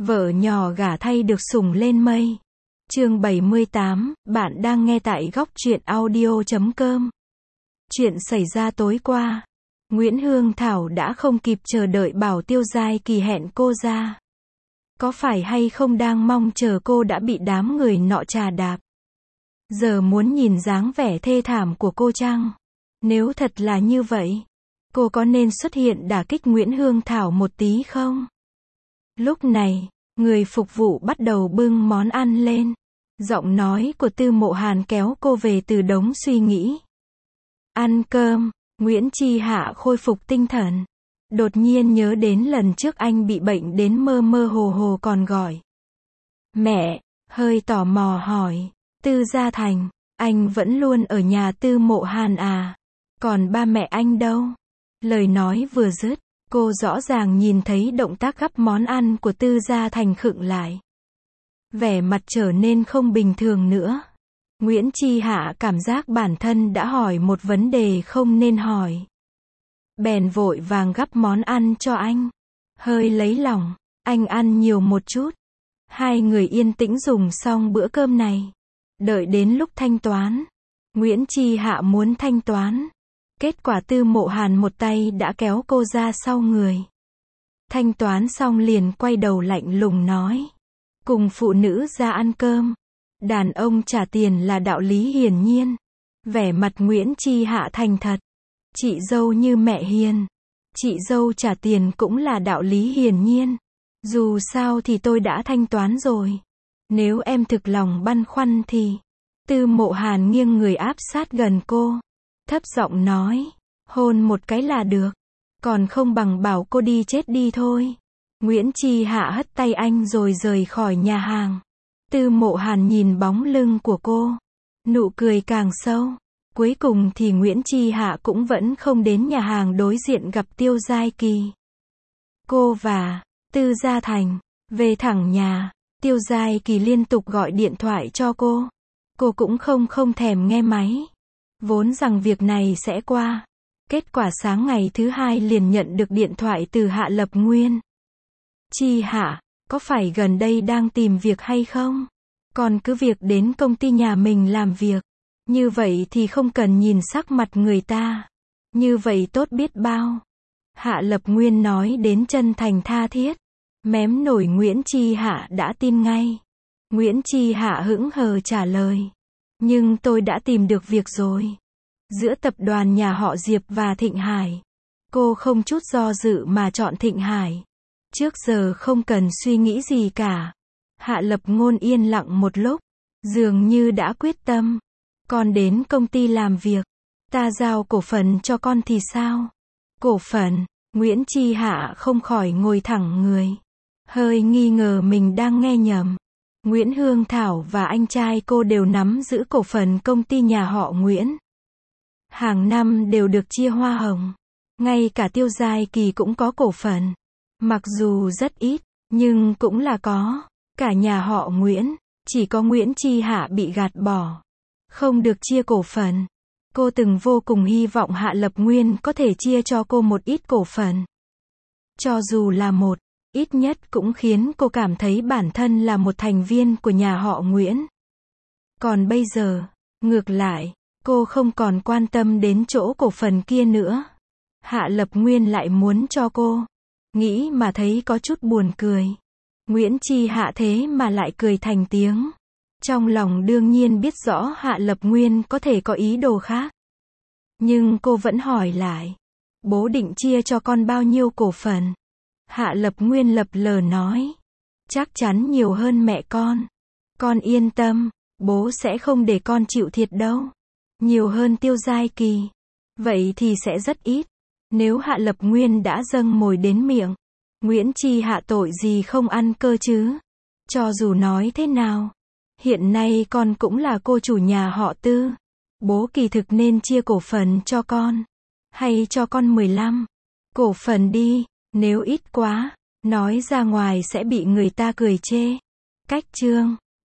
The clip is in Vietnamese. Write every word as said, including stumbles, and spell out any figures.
Vợ nhỏ gả thay được sủng lên mây. Chương bảy mươi tám, bạn đang nghe tại góc truyện audio chấm com. Chuyện xảy ra tối qua. Nguyễn Hương Thảo đã không kịp chờ đợi bảo Tiêu Giai Kỳ hẹn cô ra. Có phải hay không đang mong chờ cô đã bị đám người nọ trà đạp. Giờ muốn nhìn dáng vẻ thê thảm của cô chăng? Nếu thật là như vậy, cô có nên xuất hiện đả kích Nguyễn Hương Thảo một tí không? Lúc này, người phục vụ bắt đầu bưng món ăn lên. Giọng nói của Tư Mộ Hàn kéo cô về từ đống suy nghĩ. Ăn cơm, Nguyễn Chi Hạ khôi phục tinh thần. Đột nhiên nhớ đến lần trước anh bị bệnh đến mơ mơ hồ hồ còn gọi mẹ, hơi tò mò hỏi, Tư Gia Thành, anh vẫn luôn ở nhà Tư Mộ Hàn à? Còn ba mẹ anh đâu? Lời nói vừa dứt, cô rõ ràng nhìn thấy động tác gắp món ăn của Tư Gia Thành khựng lại. Vẻ mặt trở nên không bình thường nữa. Nguyễn Chi Hạ cảm giác bản thân đã hỏi một vấn đề không nên hỏi. Bèn vội vàng gắp món ăn cho anh. Hơi lấy lòng, anh ăn nhiều một chút. Hai người yên tĩnh dùng xong bữa cơm này. Đợi đến lúc thanh toán. Nguyễn Chi Hạ muốn thanh toán. Kết quả Tư Mộ Hàn một tay đã kéo cô ra sau người. Thanh toán xong liền quay đầu lạnh lùng nói. Cùng phụ nữ ra ăn cơm. Đàn ông trả tiền là đạo lý hiển nhiên. Vẻ mặt Nguyễn Chi Hạ thành thật. Chị dâu như mẹ hiền. Chị dâu trả tiền cũng là đạo lý hiển nhiên. Dù sao thì tôi đã thanh toán rồi. Nếu em thực lòng băn khoăn thì. Tư Mộ Hàn nghiêng người áp sát gần cô. Thấp giọng nói. Hôn một cái là được. Còn không bằng bảo cô đi chết đi thôi. Nguyễn Chi Hạ hất tay anh rồi rời khỏi nhà hàng. Tư Mộ Hàn nhìn bóng lưng của cô. Nụ cười càng sâu. Cuối cùng thì Nguyễn Chi Hạ cũng vẫn không đến nhà hàng đối diện gặp Tiêu Giai Kỳ. Cô và Tư Gia Thành về thẳng nhà. Tiêu Giai Kỳ liên tục gọi điện thoại cho cô. Cô cũng không không thèm nghe máy. Vốn rằng việc này sẽ qua. Kết quả sáng ngày thứ hai liền nhận được điện thoại từ Hạ Lập Nguyên. Chi Hạ, có phải gần đây đang tìm việc hay không? Còn cứ việc đến công ty nhà mình làm việc. Như vậy thì không cần nhìn sắc mặt người ta. Như vậy tốt biết bao. Hạ Lập Nguyên nói đến chân thành tha thiết. Mém nổi Nguyễn Chi Hạ đã tin ngay. Nguyễn Chi Hạ hững hờ trả lời. Nhưng tôi đã tìm được việc rồi. Giữa tập đoàn nhà họ Diệp và Thịnh Hải. Cô không chút do dự mà chọn Thịnh Hải. Trước giờ không cần suy nghĩ gì cả. Hạ Lập Ngôn yên lặng một lúc. Dường như đã quyết tâm. Con đến công ty làm việc. Ta giao cổ phần cho con thì sao? Cổ phần, Nguyễn Chi Hạ không khỏi ngồi thẳng người. Hơi nghi ngờ mình đang nghe nhầm. Nguyễn Hương Thảo và anh trai cô đều nắm giữ cổ phần công ty nhà họ Nguyễn. Hàng năm đều được chia hoa hồng. Ngay cả Tiêu Giai Kỳ cũng có cổ phần. Mặc dù rất ít, nhưng cũng là có. Cả nhà họ Nguyễn, chỉ có Nguyễn Chi Hạ bị gạt bỏ. Không được chia cổ phần. Cô từng vô cùng hy vọng Hạ Lập Nguyên có thể chia cho cô một ít cổ phần. Cho dù là một, ít nhất cũng khiến cô cảm thấy bản thân là một thành viên của nhà họ Nguyễn. Còn bây giờ, ngược lại, cô không còn quan tâm đến chỗ cổ phần kia nữa. Hạ Lập Nguyên lại muốn cho cô. Nghĩ mà thấy có chút buồn cười. Nguyễn Chi Hạ thế mà lại cười thành tiếng. Trong lòng đương nhiên biết rõ Hạ Lập Nguyên có thể có ý đồ khác. Nhưng cô vẫn hỏi lại. Bố định chia cho con bao nhiêu cổ phần? Hạ Lập Nguyên lập lờ nói. Chắc chắn nhiều hơn mẹ con. Con yên tâm, bố sẽ không để con chịu thiệt đâu. Nhiều hơn Tiêu Giai Kỳ. Vậy thì sẽ rất ít. Nếu Hạ Lập Nguyên đã dâng mồi đến miệng. Nguyễn Chi Hạ tội gì không ăn cơ chứ? Cho dù nói thế nào. Hiện nay con cũng là cô chủ nhà họ Tư. Bố kỳ thực nên chia cổ phần cho con. Hay cho con mười lăm cổ phần đi. Nếu ít quá, nói ra ngoài sẽ bị người ta cười chê. Cách chương.